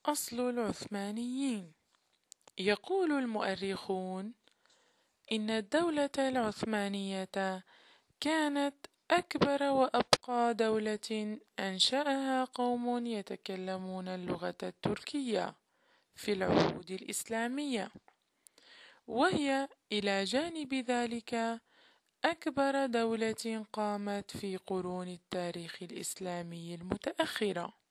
أصل العثمانيين. يقول المؤرخون إن الدولة العثمانية كانت أكبر وأبقى دولة أنشأها قوم يتكلمون اللغة التركية في العهود الإسلامية، وهي إلى جانب ذلك أكبر دولة قامت في قرون التاريخ الإسلامي المتأخرة.